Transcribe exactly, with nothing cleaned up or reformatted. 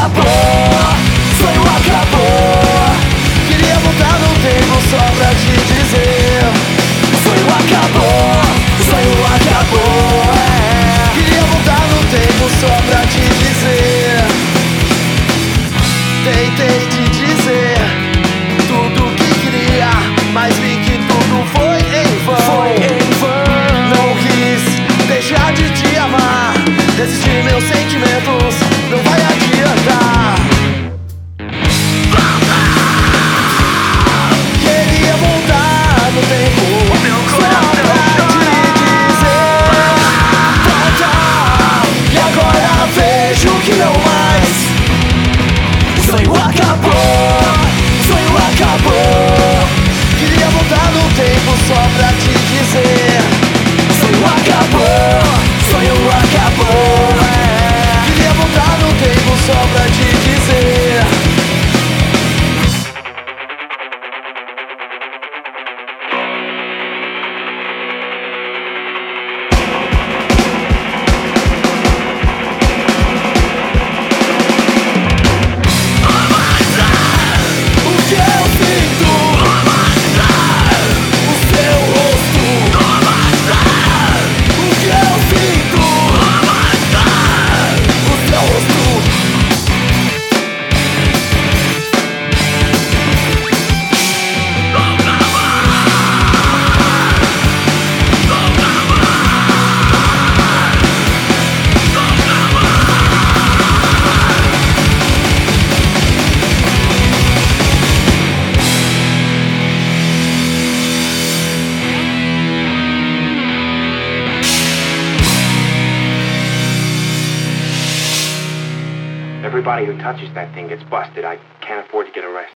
acabou, sonho acabou. Queria voltar no tempo só pra te dizer: sonho acabou, sonho acabou, é. Queria voltar no tempo só pra te dizer. Tentei te dizer tudo que queria, mas vi que tudo foi em vão. Foi em vão. Não quis deixar de te amar, resistir meus sentimentos, não vai adiantar. Queria voltar no tempo, meu coração pra te dizer: volta. E agora vejo que não mais. O sonho acabou, o sonho acabou. Queria voltar no tempo só pra te dizer: o sonho acabou, o sonho acabou, é. Queria voltar no tempo só pra te dizer. Everybody who touches that thing gets busted. I can't afford to get arrested.